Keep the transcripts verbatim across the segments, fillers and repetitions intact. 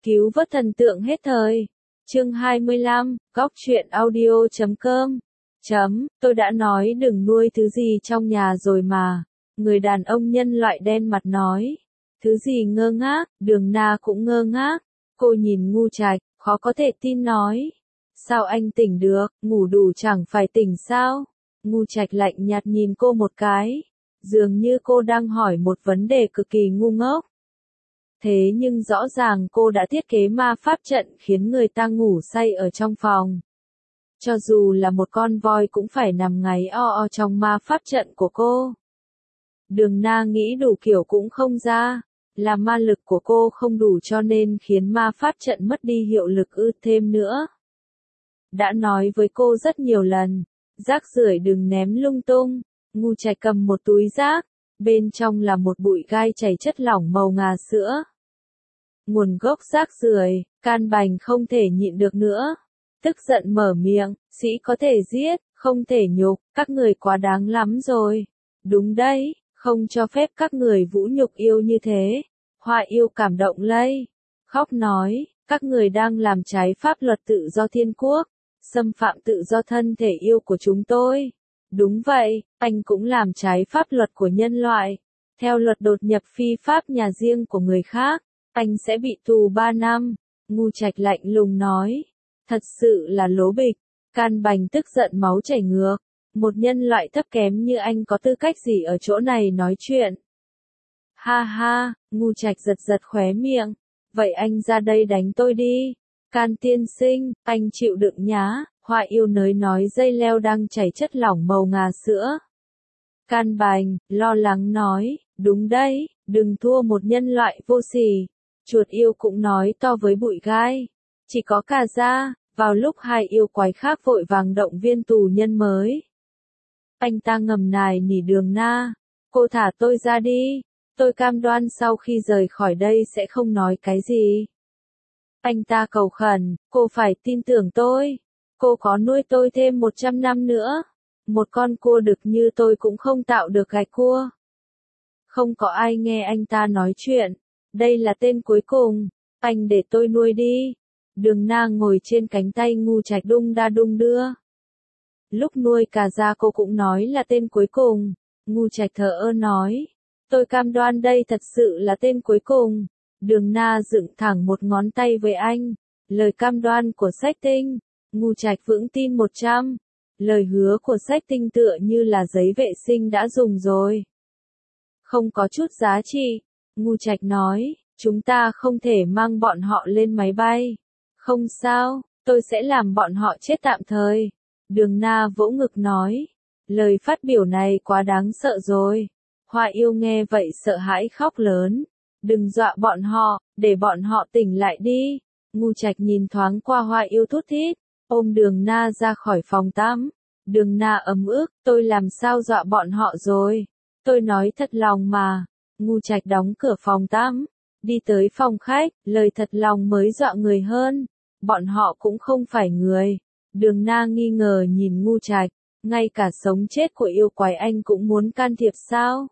Cứu vớt thần tượng hết thời. Chương hai mươi lăm, góc truyện audio chấm com. Chấm, tôi đã nói đừng nuôi thứ gì trong nhà rồi mà. Người đàn ông nhân loại đen mặt nói. Thứ gì ngơ ngác, Đường Na cũng ngơ ngác. Cô nhìn Ngu Trạch, khó có thể tin nói. Sao anh tỉnh được, ngủ đủ chẳng phải tỉnh sao? Ngu Trạch lạnh nhạt nhìn cô một cái. Dường như cô đang hỏi một vấn đề cực kỳ ngu ngốc. Thế nhưng rõ ràng cô đã thiết kế ma pháp trận khiến người ta ngủ say ở trong phòng. Cho dù là một con voi cũng phải nằm ngáy o o trong ma pháp trận của cô. Đường Na nghĩ đủ kiểu cũng không ra, là ma lực của cô không đủ cho nên khiến ma pháp trận mất đi hiệu lực ư thêm nữa. Đã nói với cô rất nhiều lần, rác rưởi đừng ném lung tung. Ngu Trạch cầm một túi rác, bên trong là một bụi gai chảy chất lỏng màu ngà sữa. Nguồn gốc rác rưởi, Can Bành không thể nhịn được nữa. Tức giận mở miệng, sĩ có thể giết, không thể nhục, các người quá đáng lắm rồi. Đúng đấy, không cho phép các người vũ nhục yêu như thế. Hoa Yêu cảm động lây, khóc nói, các người đang làm trái pháp luật tự do thiên quốc, xâm phạm tự do thân thể yêu của chúng tôi. Đúng vậy, anh cũng làm trái pháp luật của nhân loại. Theo luật đột nhập phi pháp nhà riêng của người khác, anh sẽ bị tù ba năm. Ngu Trạch lạnh lùng nói. Thật sự là lố bịch. Can Bành tức giận máu chảy ngược. Một nhân loại thấp kém như anh có tư cách gì ở chỗ này nói chuyện? Ha ha, Ngu Trạch giật giật khóe miệng. Vậy anh ra đây đánh tôi đi. Can tiên sinh, anh chịu đựng nhá. Hoa Yêu nới nói dây leo đang chảy chất lỏng màu ngà sữa. Can Bành, lo lắng nói, đúng đấy, đừng thua một nhân loại vô sỉ. Chuột yêu cũng nói to với bụi gai. Chỉ có Cà Gia, vào lúc hai yêu quái khác vội vàng động viên tù nhân mới. Anh ta ngầm nài nỉ Đường Na, cô thả tôi ra đi, tôi cam đoan sau khi rời khỏi đây sẽ không nói cái gì. Anh ta cầu khẩn, cô phải tin tưởng tôi, cô có nuôi tôi thêm một trăm năm nữa, một con cua đực như tôi cũng không tạo được gạch cua. Không có ai nghe anh ta nói chuyện, đây là tên cuối cùng, anh để tôi nuôi đi. Đường Na ngồi trên cánh tay Ngu Trạch đung đa đung đưa. Lúc nuôi Cà Gia cô cũng nói là tên cuối cùng. Ngu Trạch thờ ơ nói. Tôi cam đoan đây thật sự là tên cuối cùng. Đường Na dựng thẳng một ngón tay với anh. Lời cam đoan của Sách Tinh. Ngu Trạch vững tin một trăm. Lời hứa của Sách Tinh tựa như là giấy vệ sinh đã dùng rồi. Không có chút giá trị. Ngu Trạch nói. Chúng ta không thể mang bọn họ lên máy bay. Không sao, tôi sẽ làm bọn họ chết tạm thời. Đường Na vỗ ngực nói. Lời phát biểu này quá đáng sợ rồi. Hoa Yêu nghe vậy sợ hãi khóc lớn. Đừng dọa bọn họ, để bọn họ tỉnh lại đi. Ngu Trạch nhìn thoáng qua Hoa Yêu thút thít, ôm Đường Na ra khỏi phòng tắm. Đường Na ấm ức, tôi làm sao dọa bọn họ rồi. Tôi nói thật lòng mà. Ngu Trạch đóng cửa phòng tắm. Đi tới phòng khách, lời thật lòng mới dọa người hơn. Bọn họ cũng không phải người. Đường Na nghi ngờ nhìn Ngu Trạch, ngay cả sống chết của yêu quái anh cũng muốn can thiệp sao?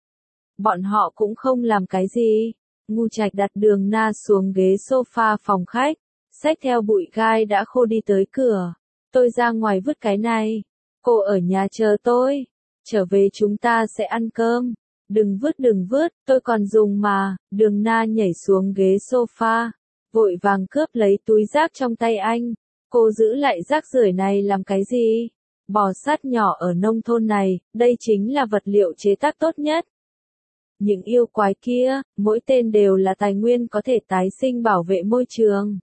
Bọn họ cũng không làm cái gì. Ngu Trạch đặt Đường Na xuống ghế sofa phòng khách, xách theo bụi gai đã khô đi tới cửa. Tôi ra ngoài vứt cái này. Cô ở nhà chờ tôi. Trở về chúng ta sẽ ăn cơm. Đừng vứt đừng vứt, tôi còn dùng mà. Đường Na nhảy xuống ghế sofa, vội vàng cướp lấy túi rác trong tay anh. Cô giữ lại rác rưởi này làm cái gì? Bò sát nhỏ ở nông thôn này, đây chính là vật liệu chế tác tốt nhất. Những yêu quái kia, mỗi tên đều là tài nguyên có thể tái sinh bảo vệ môi trường.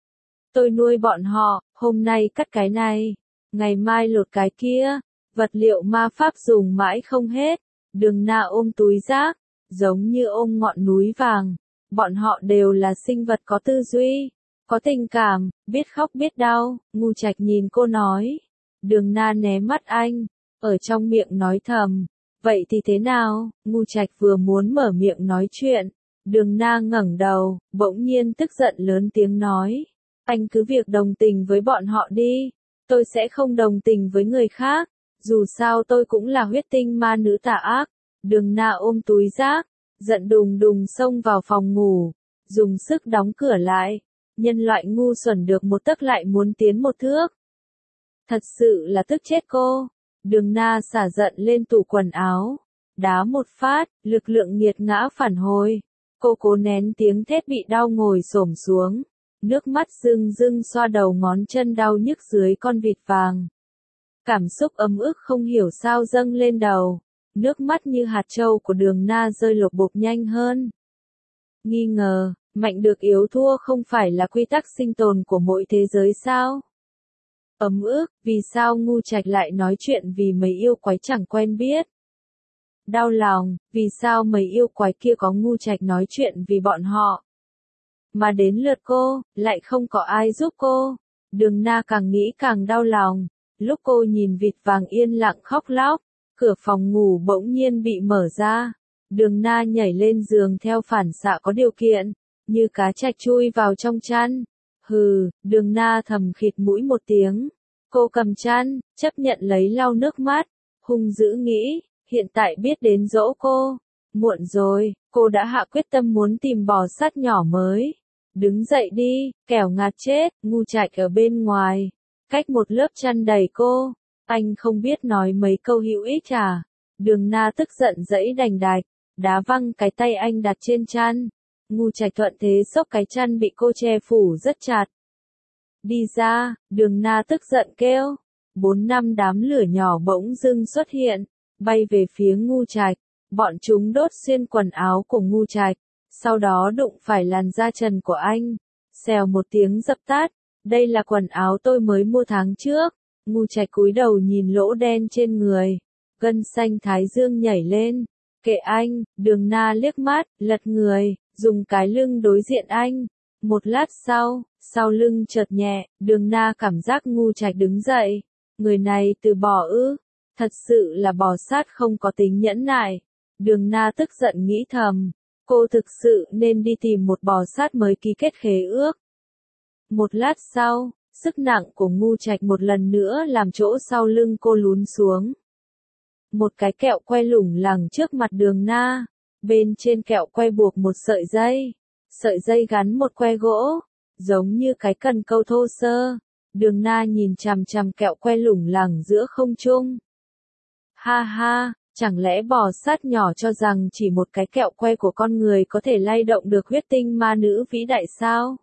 Tôi nuôi bọn họ, hôm nay cắt cái này, ngày mai lột cái kia, vật liệu ma pháp dùng mãi không hết. Đường Na ôm túi rác, giống như ôm ngọn núi vàng. Bọn họ đều là sinh vật có tư duy, có tình cảm, biết khóc biết đau. Ngu Trạch nhìn cô nói. Đường Na né mắt anh, ở trong miệng nói thầm. Vậy thì thế nào? Ngu Trạch vừa muốn mở miệng nói chuyện. Đường Na ngẩng đầu, bỗng nhiên tức giận lớn tiếng nói. Anh cứ việc đồng tình với bọn họ đi. Tôi sẽ không đồng tình với người khác. Dù sao tôi cũng là huyết tinh ma nữ tà ác. Đường Na ôm túi rác, giận đùng đùng xông vào phòng ngủ. dùng sức đóng cửa lại. Nhân loại ngu xuẩn được một tấc lại muốn tiến một thước. Thật sự là tức chết cô. Đường Na xả giận lên tủ quần áo. Đá một phát, lực lượng nghiệt ngã phản hồi. Cô cố nén tiếng thét bị đau ngồi xổm xuống. Nước mắt rưng rưng xoa đầu ngón chân đau nhức dưới con vịt vàng. Cảm xúc ấm ức không hiểu sao dâng lên đầu. Nước mắt như hạt trâu của Đường Na rơi lột bột nhanh hơn. Nghi ngờ, mạnh được yếu thua không phải là quy tắc sinh tồn của mỗi thế giới sao? Ấm ức, vì sao Ngu Trạch lại nói chuyện vì mấy yêu quái chẳng quen biết? Đau lòng, vì sao mấy yêu quái kia có Ngu Trạch nói chuyện vì bọn họ? Mà đến lượt cô, lại không có ai giúp cô. Đường Na càng nghĩ càng đau lòng. Lúc cô nhìn vịt vàng yên lặng khóc lóc, cửa phòng ngủ bỗng nhiên bị mở ra. Đường Na nhảy lên giường theo phản xạ có điều kiện, như cá trạch chui vào trong chăn. Hừ, Đường Na thầm khịt mũi một tiếng. Cô cầm chăn, chấp nhận lấy lau nước mắt, hung dữ nghĩ, hiện tại biết đến dỗ cô. Muộn rồi, cô đã hạ quyết tâm muốn tìm bò sát nhỏ mới. Đứng dậy đi, kẻo ngạt chết. Ngu Trạch ở bên ngoài, cách một lớp chăn đầy cô. Anh không biết nói mấy câu hữu ích à? Đường Na tức giận giãy đành đạch, đá văng cái tay anh đặt trên chăn. Ngu Trạch thuận thế xốc cái chăn bị cô che phủ rất chặt. Đi ra, Đường Na tức giận kêu. Bốn năm đám lửa nhỏ bỗng dưng xuất hiện, bay về phía Ngu Trạch. Bọn chúng đốt xuyên quần áo của Ngu Trạch, sau đó đụng phải làn da trần của anh. Xèo một tiếng dập tắt. Đây là quần áo tôi mới mua tháng trước. Ngu Trạch cúi đầu nhìn lỗ đen trên người. Gân xanh thái dương nhảy lên. Kệ anh, Đường Na liếc mắt, lật người, dùng cái lưng đối diện anh. Một lát sau, sau lưng chợt nhẹ, Đường Na cảm giác Ngu Trạch đứng dậy. Người này từ bỏ ư? Thật sự là bò sát không có tính nhẫn nại. Đường Na tức giận nghĩ thầm. Cô thực sự nên đi tìm một bò sát mới ký kết khế ước. Một lát sau, sức nặng của Ngu Trạch một lần nữa làm chỗ sau lưng cô lún xuống. Một cái kẹo que lủng lẳng trước mặt Đường Na. Bên trên kẹo que buộc một sợi dây. Sợi dây gắn một que gỗ, giống như cái cần câu thô sơ. Đường Na nhìn chằm chằm kẹo que lủng lẳng giữa không trung. Ha ha, chẳng lẽ bò sát nhỏ cho rằng chỉ một cái kẹo que của con người có thể lay động được huyết tinh ma nữ vĩ đại sao?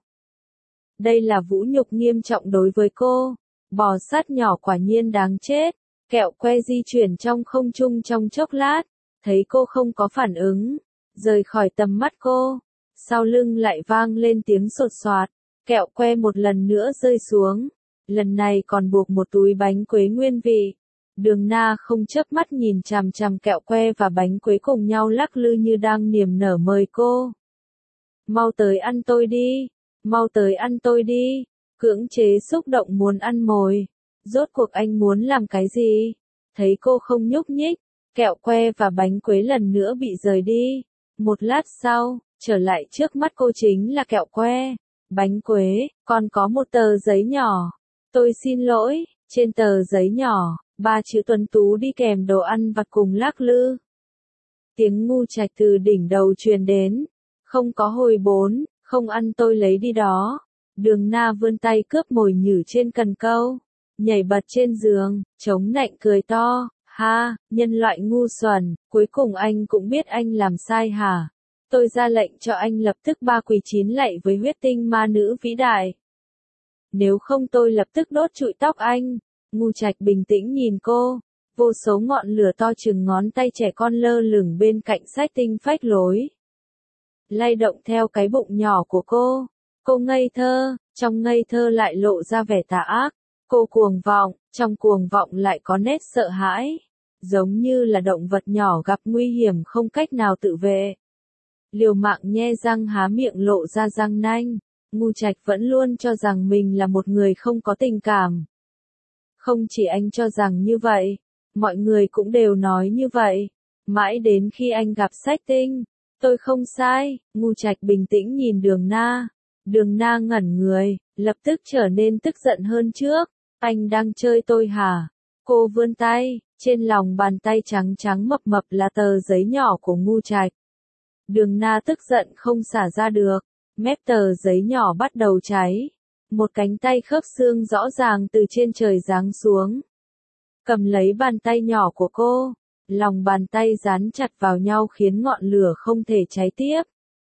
Đây là vũ nhục nghiêm trọng đối với cô. Bò sát nhỏ quả nhiên đáng chết. Kẹo que di chuyển trong không trung trong chốc lát, thấy cô không có phản ứng, rời khỏi tầm mắt cô. Sau lưng lại vang lên tiếng sột soạt, kẹo que một lần nữa rơi xuống. Lần này còn buộc một túi bánh quế nguyên vị. Đường Na không chớp mắt nhìn chằm chằm kẹo que và bánh quế cùng nhau lắc lư như đang niềm nở mời cô. Mau tới ăn tôi đi, mau tới ăn tôi đi, cưỡng chế xúc động muốn ăn mồi. Rốt cuộc anh muốn làm cái gì? Thấy cô không nhúc nhích, kẹo que và bánh quế lần nữa bị rời đi. Một lát sau, trở lại trước mắt cô chính là kẹo que, bánh quế, còn có một tờ giấy nhỏ. Tôi xin lỗi, trên tờ giấy nhỏ, ba chữ tuấn tú đi kèm đồ ăn vặt cùng lắc lư. Tiếng Ngu Trạch từ đỉnh đầu truyền đến. Không có hồi bốn, không ăn tôi lấy đi đó. Đường Na vươn tay cướp mồi nhử trên cần câu. Nhảy bật trên giường, chống nạnh cười to. Ha, nhân loại ngu xuẩn, cuối cùng anh cũng biết anh làm sai hả? Tôi ra lệnh cho anh lập tức ba quỳ chín lạy với huyết tinh ma nữ vĩ đại. Nếu không tôi lập tức đốt trụi tóc anh. Ngu Trạch bình tĩnh nhìn cô. Vô số ngọn lửa to chừng ngón tay trẻ con lơ lửng bên cạnh sách tinh phách lối. Lay động theo cái bụng nhỏ của cô. Cô ngây thơ, trong ngây thơ lại lộ ra vẻ tà ác. Cô cuồng vọng, trong cuồng vọng lại có nét sợ hãi. Giống như là động vật nhỏ gặp nguy hiểm không cách nào tự vệ. Liều mạng nhe răng há miệng lộ ra răng nanh. Ngu Trạch vẫn luôn cho rằng mình là một người không có tình cảm. Không chỉ anh cho rằng như vậy, mọi người cũng đều nói như vậy. Mãi đến khi anh gặp Sách Tinh. Tôi không sai, Ngu Trạch bình tĩnh nhìn Đường Na. Đường Na ngẩn người, lập tức trở nên tức giận hơn trước. Anh đang chơi tôi hả? Cô vươn tay, trên lòng bàn tay trắng trắng mập mập là tờ giấy nhỏ của Ngu Trạch. Đường Na tức giận không xả ra được, Mép tờ giấy nhỏ bắt đầu cháy. Một cánh tay khớp xương rõ ràng từ trên trời giáng xuống. Cầm lấy bàn tay nhỏ của cô. Lòng bàn tay dán chặt vào nhau khiến ngọn lửa không thể cháy tiếp.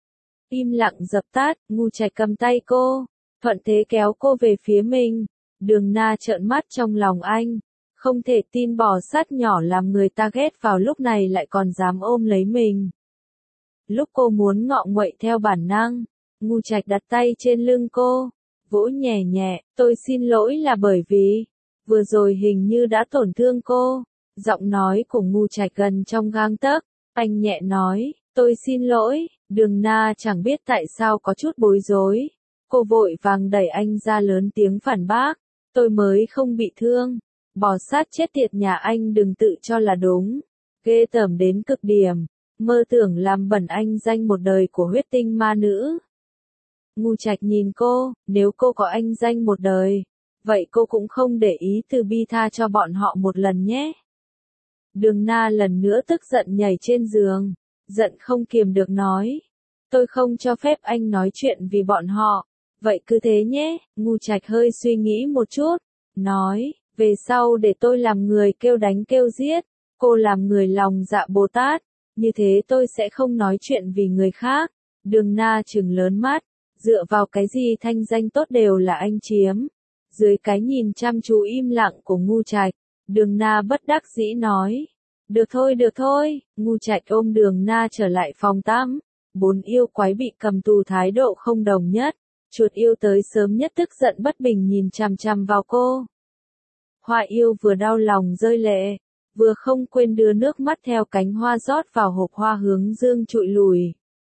Im lặng dập tắt, Ngu Trạch cầm tay cô. Thuận thế kéo cô về phía mình. Đường Na trợn mắt trong lòng anh. Không thể tin bò sát nhỏ làm người ta ghét vào lúc này lại còn dám ôm lấy mình. Lúc cô muốn ngọ nguậy theo bản năng, Ngu Trạch đặt tay trên lưng cô, vỗ nhẹ nhẹ, tôi xin lỗi là bởi vì, vừa rồi hình như đã tổn thương cô. Giọng nói của Ngu Trạch gần trong gang tấc, anh nhẹ nói, tôi xin lỗi. Đường Na chẳng biết tại sao có chút bối rối. Cô vội vàng đẩy anh ra lớn tiếng phản bác, tôi mới không bị thương. Bò sát chết tiệt nhà anh đừng tự cho là đúng. Ghê tởm đến cực điểm, mơ tưởng làm bẩn anh danh một đời của huyết tinh ma nữ. Ngu Trạch nhìn cô, nếu cô có anh danh một đời, vậy cô cũng không để ý từ bi tha cho bọn họ một lần nhé. Đường Na lần nữa tức giận nhảy trên giường, giận không kiềm được nói. Tôi không cho phép anh nói chuyện vì bọn họ, vậy cứ thế nhé. Ngu Trạch hơi suy nghĩ một chút, nói, về sau để tôi làm người kêu đánh kêu giết, cô làm người lòng dạ Bồ Tát, như thế tôi sẽ không nói chuyện vì người khác. Đường Na trừng lớn mắt, dựa vào cái gì thanh danh tốt đều là anh chiếm. Dưới cái nhìn chăm chú im lặng của Ngu Trạch, Đường Na bất đắc dĩ nói, được thôi được thôi. Ngu Trạch ôm Đường Na trở lại phòng tắm. Bốn yêu quái bị cầm tù thái độ không đồng nhất. Chuột yêu tới sớm nhất tức giận bất bình nhìn chằm chằm vào cô. Hoa yêu vừa đau lòng rơi lệ, vừa không quên đưa nước mắt theo cánh hoa rót vào hộp hoa hướng dương trụi lùi.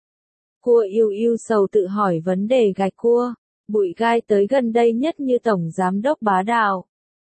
Cua yêu yêu sầu tự hỏi vấn đề gạch cua, bụi gai tới gần đây nhất như tổng giám đốc bá đạo.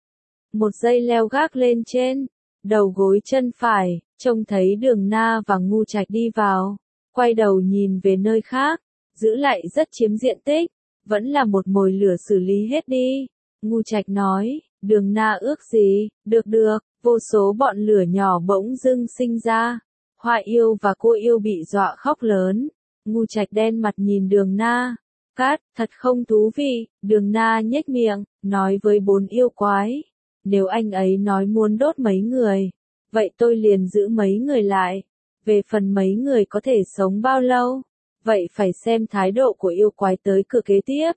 Một dây leo gác lên trên, đầu gối chân phải, trông thấy Đường Na và Ngu Trạch đi vào, quay đầu nhìn về nơi khác, giữ lại rất chiếm diện tích, vẫn là một mồi lửa xử lý hết đi. Ngu Trạch nói, Đường Na ước gì, được được, vô số bọn lửa nhỏ bỗng dưng sinh ra. Hoa yêu và cô yêu bị dọa khóc lớn. Ngu Trạch đen mặt nhìn Đường Na. Cát, thật không thú vị. Đường Na nhếch miệng, nói với bốn yêu quái. Nếu anh ấy nói muốn đốt mấy người, vậy tôi liền giữ mấy người lại. Về phần mấy người có thể sống bao lâu, vậy phải xem thái độ của yêu quái tới cửa kế tiếp.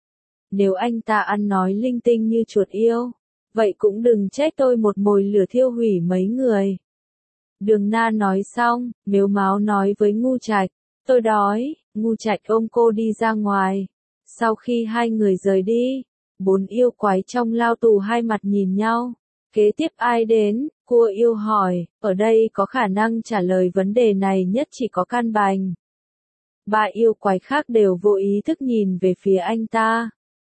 Nếu anh ta ăn nói linh tinh như chuột yêu, vậy cũng đừng trách tôi một mồi lửa thiêu hủy mấy người. Đường Na nói xong, mếu máo nói với Ngu Trạch, tôi đói. Ngu Trạch ôm cô đi ra ngoài. Sau khi hai người rời đi, bốn yêu quái trong lao tù hai mặt nhìn nhau. Kế tiếp ai đến? Cua yêu hỏi, ở đây có khả năng trả lời vấn đề này nhất chỉ có Can Bành. Ba yêu quái khác đều vô ý thức nhìn về phía anh ta.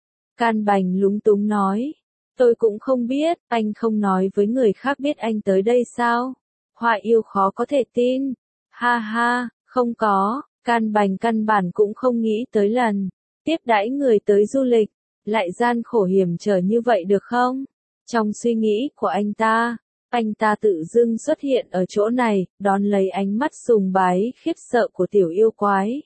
Can Bành lúng túng nói, tôi cũng không biết, anh không nói với người khác biết anh tới đây sao? Hoa yêu khó có thể tin. Ha ha, không có. Can Bành căn bản cũng không nghĩ tới lần tiếp đãi người tới du lịch, lại gian khổ hiểm trở như vậy được không? Trong suy nghĩ của anh ta, anh ta tự dưng xuất hiện ở chỗ này, đón lấy ánh mắt sùng bái khiếp sợ của tiểu yêu quái.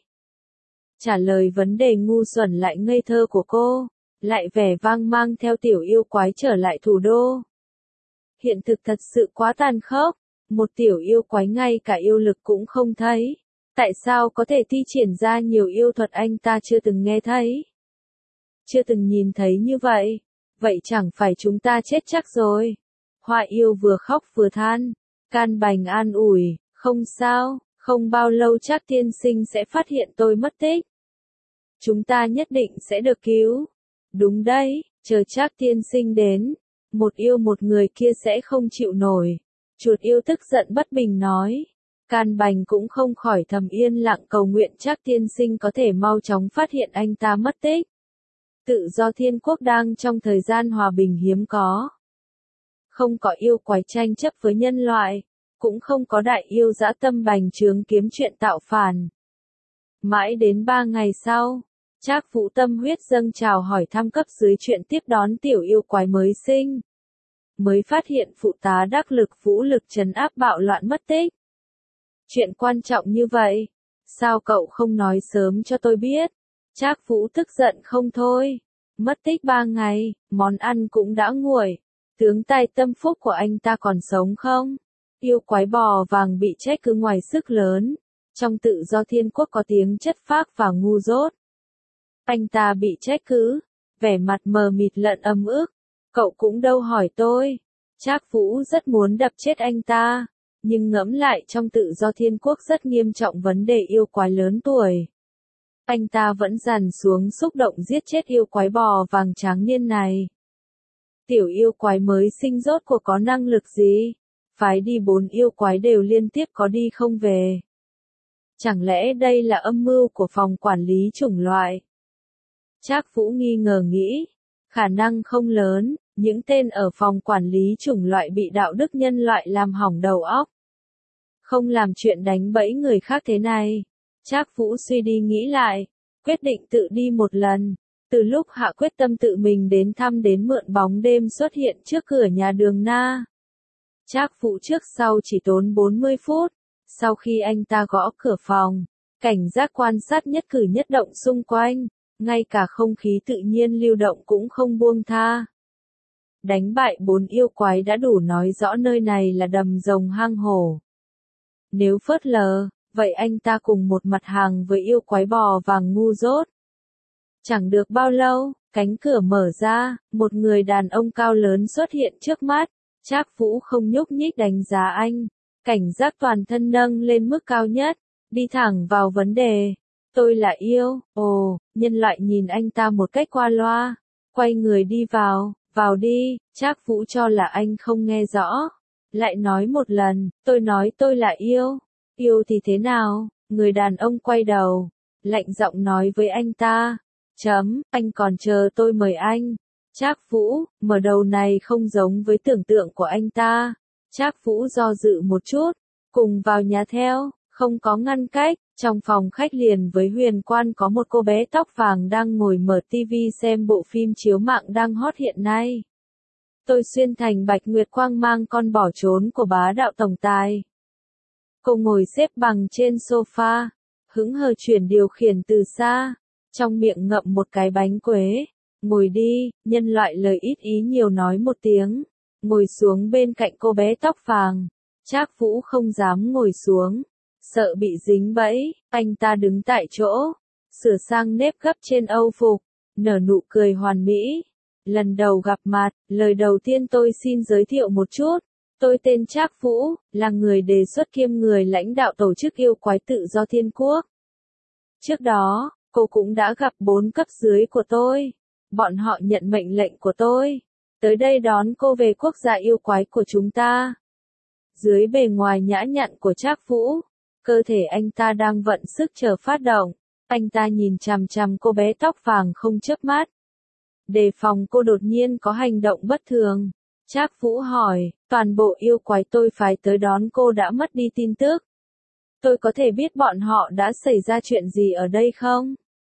Trả lời vấn đề ngu xuẩn lại ngây thơ của cô, lại vẻ vang mang theo tiểu yêu quái trở lại thủ đô. Hiện thực thật sự quá tàn khốc, một tiểu yêu quái ngay cả yêu lực cũng không thấy. Tại sao có thể thi triển ra nhiều yêu thuật anh ta chưa từng nghe thấy? Chưa từng nhìn thấy như vậy? Vậy chẳng phải chúng ta chết chắc rồi? Hoa yêu vừa khóc vừa than. Can Bành an ủi, không sao, không bao lâu chắc tiên sinh sẽ phát hiện tôi mất tích. Chúng ta nhất định sẽ được cứu. Đúng đấy, chờ chắc tiên sinh đến. Một yêu một người kia sẽ không chịu nổi. Chuột yêu tức giận bất bình nói. Can Bành cũng không khỏi thầm yên lặng cầu nguyện chắc tiên sinh có thể mau chóng phát hiện anh ta mất tích. Tự do thiên quốc đang trong thời gian hòa bình hiếm có. Không có yêu quái tranh chấp với nhân loại, cũng không có đại yêu dã tâm bành trướng kiếm chuyện tạo phản. Mãi đến ba ngày sau, Trác Vũ tâm huyết dâng trào hỏi thăm cấp dưới chuyện tiếp đón tiểu yêu quái mới sinh. Mới phát hiện phụ tá đắc lực vũ lực trấn áp bạo loạn mất tích. Chuyện quan trọng như vậy, sao cậu không nói sớm cho tôi biết? Trác Vũ tức giận không thôi. Mất tích ba ngày, món ăn cũng đã nguội. Tướng tài tâm phúc của anh ta còn sống không? Yêu quái bò vàng bị trách cứ ngoài sức lớn. Trong tự do thiên quốc có tiếng chất phác và ngu dốt. Anh ta bị trách cứ, vẻ mặt mờ mịt lẫn ấm ức. Cậu cũng đâu hỏi tôi. Trác Vũ rất muốn đập chết anh ta, nhưng ngẫm lại trong tự do thiên quốc rất nghiêm trọng vấn đề yêu quái lớn tuổi. Anh ta vẫn dằn xuống xúc động giết chết yêu quái bò vàng tráng niên này. Tiểu yêu quái mới sinh rốt cuộc có năng lực gì? Phái đi bốn yêu quái đều liên tiếp có đi không về. Chẳng lẽ đây là âm mưu của phòng quản lý chủng loại? Trác Vũ nghi ngờ nghĩ, khả năng không lớn, những tên ở phòng quản lý chủng loại bị đạo đức nhân loại làm hỏng đầu óc. Không làm chuyện đánh bẫy người khác thế này. Trác Vũ suy đi nghĩ lại, quyết định tự đi một lần. Từ lúc hạ quyết tâm tự mình đến thăm đến mượn bóng đêm xuất hiện trước cửa nhà Đường Na. Trác Vũ trước sau chỉ tốn bốn mươi phút. Sau khi anh ta gõ cửa phòng, cảnh giác quan sát nhất cử nhất động xung quanh, ngay cả không khí tự nhiên lưu động cũng không buông tha. Đánh bại bốn yêu quái đã đủ nói rõ nơi này là đầm rồng hang hổ. Nếu phớt lờ, vậy anh ta cùng một mặt hàng với yêu quái bò vàng ngu dốt. Chẳng được bao lâu, cánh cửa mở ra, một người đàn ông cao lớn xuất hiện trước mắt. Trác Vũ không nhúc nhích đánh giá anh, cảnh giác toàn thân nâng lên mức cao nhất, đi thẳng vào vấn đề. Tôi là yêu, ồ, nhân loại nhìn anh ta một cách qua loa, quay người đi vào, vào đi. Trác Vũ cho là anh không nghe rõ, lại nói một lần, tôi nói tôi là yêu, yêu thì thế nào? Người đàn ông quay đầu, lạnh giọng nói với anh ta, chấm, anh còn chờ tôi mời anh. Trác Vũ, mở đầu này không giống với tưởng tượng của anh ta. Trác Vũ do dự một chút, cùng vào nhà theo, không có ngăn cách. Trong phòng khách liền với Huyền Quan có một cô bé tóc vàng đang ngồi mở tivi xem bộ phim chiếu mạng đang hot hiện nay. Tôi xuyên thành Bạch Nguyệt Quang mang con bỏ trốn của bá đạo tổng tài. Cô ngồi xếp bằng trên sofa, hững hờ chuyển điều khiển từ xa, trong miệng ngậm một cái bánh quế. Ngồi đi, nhân loại lời ít ý nhiều nói một tiếng, ngồi xuống bên cạnh cô bé tóc vàng. Trác Vũ không dám ngồi xuống, sợ bị dính bẫy, anh ta đứng tại chỗ, sửa sang nếp gấp trên âu phục, nở nụ cười hoàn mỹ. Lần đầu gặp mặt, lời đầu tiên tôi xin giới thiệu một chút. Tôi tên Trác Vũ, là người đề xuất kiêm người lãnh đạo tổ chức yêu quái tự do thiên quốc. Trước đó, cô cũng đã gặp bốn cấp dưới của tôi. Bọn họ nhận mệnh lệnh của tôi, tới đây đón cô về quốc gia yêu quái của chúng ta. Dưới bề ngoài nhã nhặn của Trác Vũ, cơ thể anh ta đang vận sức chờ phát động. Anh ta nhìn chằm chằm cô bé tóc vàng không chớp mắt, đề phòng cô đột nhiên có hành động bất thường. Trác Vũ hỏi, toàn bộ yêu quái tôi phái tới đón cô đã mất đi tin tức. Tôi có thể biết bọn họ đã xảy ra chuyện gì ở đây không?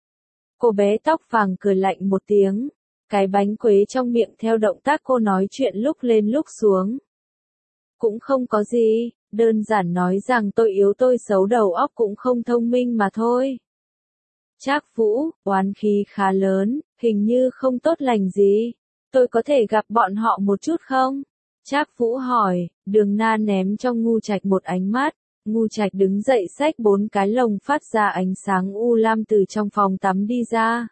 Cô bé tóc vàng cười lạnh một tiếng, cái bánh quế trong miệng theo động tác cô nói chuyện lúc lên lúc xuống. Cũng không có gì, đơn giản nói rằng tôi yếu tôi xấu đầu óc cũng không thông minh mà thôi. Trác Vũ, oán khí khá lớn, hình như không tốt lành gì. Tôi có thể gặp bọn họ một chút không? Trác Vũ hỏi. Đường Na ném cho Ngu Trạch một ánh mắt. Ngu Trạch đứng dậy xách bốn cái lồng phát ra ánh sáng u lam từ trong phòng tắm đi ra.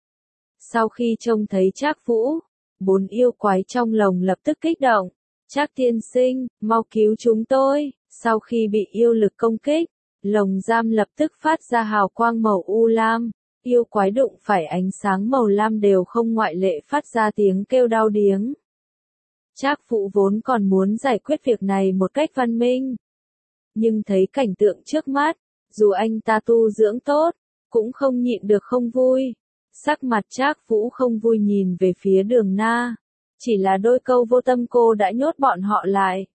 Sau khi trông thấy Trác Vũ, bốn yêu quái trong lồng lập tức kích động. Trác tiên sinh, mau cứu chúng tôi. Sau khi bị yêu lực công kích, lồng giam lập tức phát ra hào quang màu u lam. Yêu quái đụng phải ánh sáng màu lam đều không ngoại lệ phát ra tiếng kêu đau điếng. Trác Vũ vốn còn muốn giải quyết việc này một cách văn minh, nhưng thấy cảnh tượng trước mắt, dù anh ta tu dưỡng tốt, cũng không nhịn được không vui. Sắc mặt Trác Vũ không vui nhìn về phía Đường Na, chỉ là đôi câu vô tâm cô đã nhốt bọn họ lại.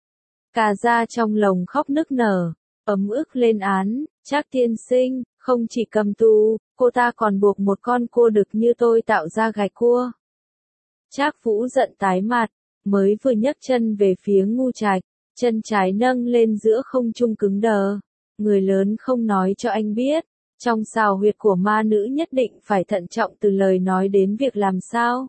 Cà Gia trong lồng khóc nức nở, ấm ức lên án, Trác tiên sinh, không chỉ cầm tù, cô ta còn buộc một con cua đực như tôi tạo ra gạch cua. Trác Vũ giận tái mặt, mới vừa nhấc chân về phía Ngu Trạch, chân trái nâng lên giữa không trung cứng đờ. Người lớn không nói cho anh biết, Trong xào huyệt của ma nữ nhất định phải thận trọng từ lời nói đến việc làm sao.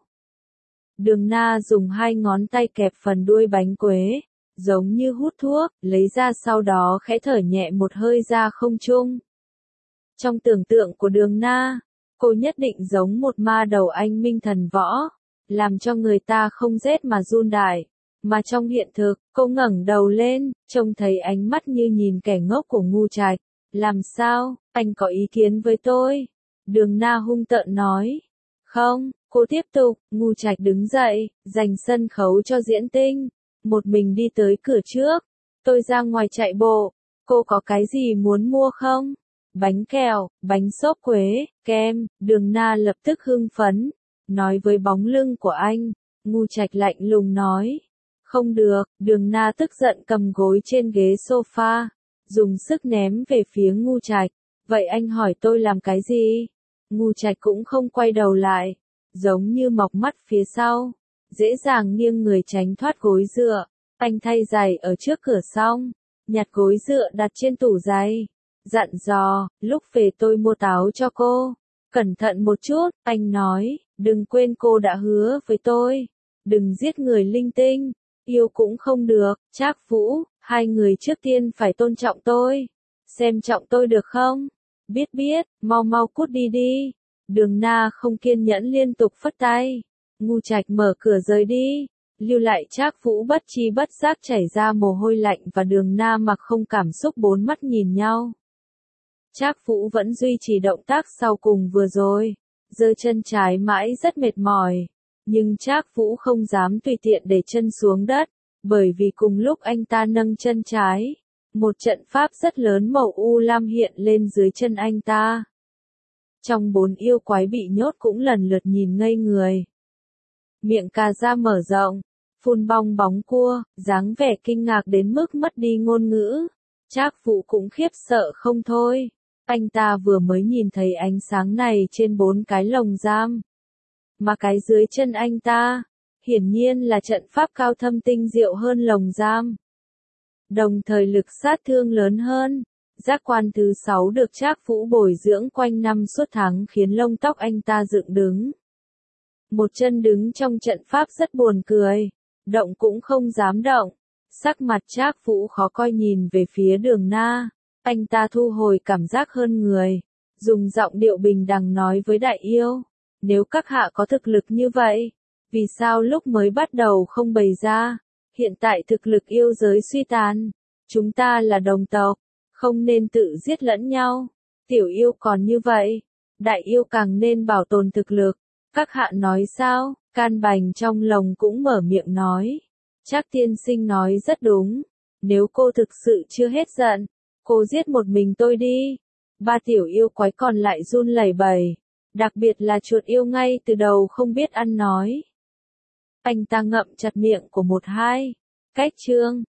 Đường Na dùng hai ngón tay kẹp phần đuôi bánh quế, giống như hút thuốc, lấy ra sau đó khẽ thở nhẹ một hơi ra không trung. Trong tưởng tượng của Đường Na, cô nhất định giống một ma đầu anh minh thần võ, làm cho người ta không rét mà run đại. Mà trong hiện thực, cô ngẩng đầu lên, trông thấy ánh mắt như nhìn kẻ ngốc của Ngu Trạch. Làm sao, anh có ý kiến với tôi? Đường Na hung tợn nói. Không, cô tiếp tục. Ngu Trạch đứng dậy, dành sân khấu cho Diễn Tinh. Một mình đi tới cửa trước. Tôi ra ngoài chạy bộ. Cô có cái gì muốn mua không? Bánh kẹo, bánh xốp quế, kem. Đường Na lập tức hưng phấn. Nói với bóng lưng của anh. Ngu Trạch lạnh lùng nói. Không được. Đường Na tức giận cầm gối trên ghế sofa, dùng sức ném về phía Ngu Trạch. Vậy anh hỏi tôi làm cái gì? Ngu Trạch cũng không quay đầu lại, giống như mọc mắt phía sau, dễ dàng nghiêng người tránh thoát gối dựa. Anh thay giày ở trước cửa xong, nhặt gối dựa đặt trên tủ giày, dặn dò, lúc về tôi mua táo cho cô. Cẩn thận một chút, anh nói, đừng quên cô đã hứa với tôi, đừng giết người linh tinh, yêu cũng không được. Trác Vũ, hai người trước tiên phải tôn trọng tôi, xem trọng tôi được không? Biết biết, mau mau cút đi đi. Đường Na không kiên nhẫn liên tục phất tay. Ngu Trạch mở cửa rời đi, lưu lại Trác Vũ bất chi bất giác chảy ra mồ hôi lạnh và Đường Na mặc không cảm xúc bốn mắt nhìn nhau. Trác Vũ vẫn duy trì động tác sau cùng vừa rồi, giơ chân trái mãi rất mệt mỏi, nhưng Trác Vũ không dám tùy tiện để chân xuống đất, bởi vì cùng lúc anh ta nâng chân trái, một trận pháp rất lớn màu u lam hiện lên dưới chân anh ta. Trong bốn yêu quái bị nhốt cũng lần lượt nhìn ngây người. Miệng Cà Ra mở rộng, phun bong bóng cua, dáng vẻ kinh ngạc đến mức mất đi ngôn ngữ. Trác Vũ cũng khiếp sợ không thôi. Anh ta vừa mới nhìn thấy ánh sáng này trên bốn cái lồng giam. Mà cái dưới chân anh ta, hiển nhiên là trận pháp cao thâm tinh diệu hơn lồng giam. Đồng thời lực sát thương lớn hơn. Giác quan thứ sáu được Trác Vũ bồi dưỡng quanh năm suốt tháng khiến lông tóc anh ta dựng đứng. Một chân đứng trong trận pháp rất buồn cười, động cũng không dám động. Sắc mặt Trác Vũ khó coi nhìn về phía Đường Na, anh ta thu hồi cảm giác hơn người, dùng giọng điệu bình đẳng nói với đại yêu, nếu các hạ có thực lực như vậy, vì sao lúc mới bắt đầu không bày ra, hiện tại thực lực yêu giới suy tàn, chúng ta là đồng tộc, không nên tự giết lẫn nhau, tiểu yêu còn như vậy, đại yêu càng nên bảo tồn thực lực, các hạ nói sao? Can Bành trong lồng cũng mở miệng nói. Trác tiên sinh nói rất đúng, nếu cô thực sự chưa hết giận, cô giết một mình tôi đi. Ba tiểu yêu quái còn lại run lẩy bẩy, đặc biệt là chuột yêu ngay từ đầu không biết ăn nói. Anh ta ngậm chặt miệng của một hai. Cách chương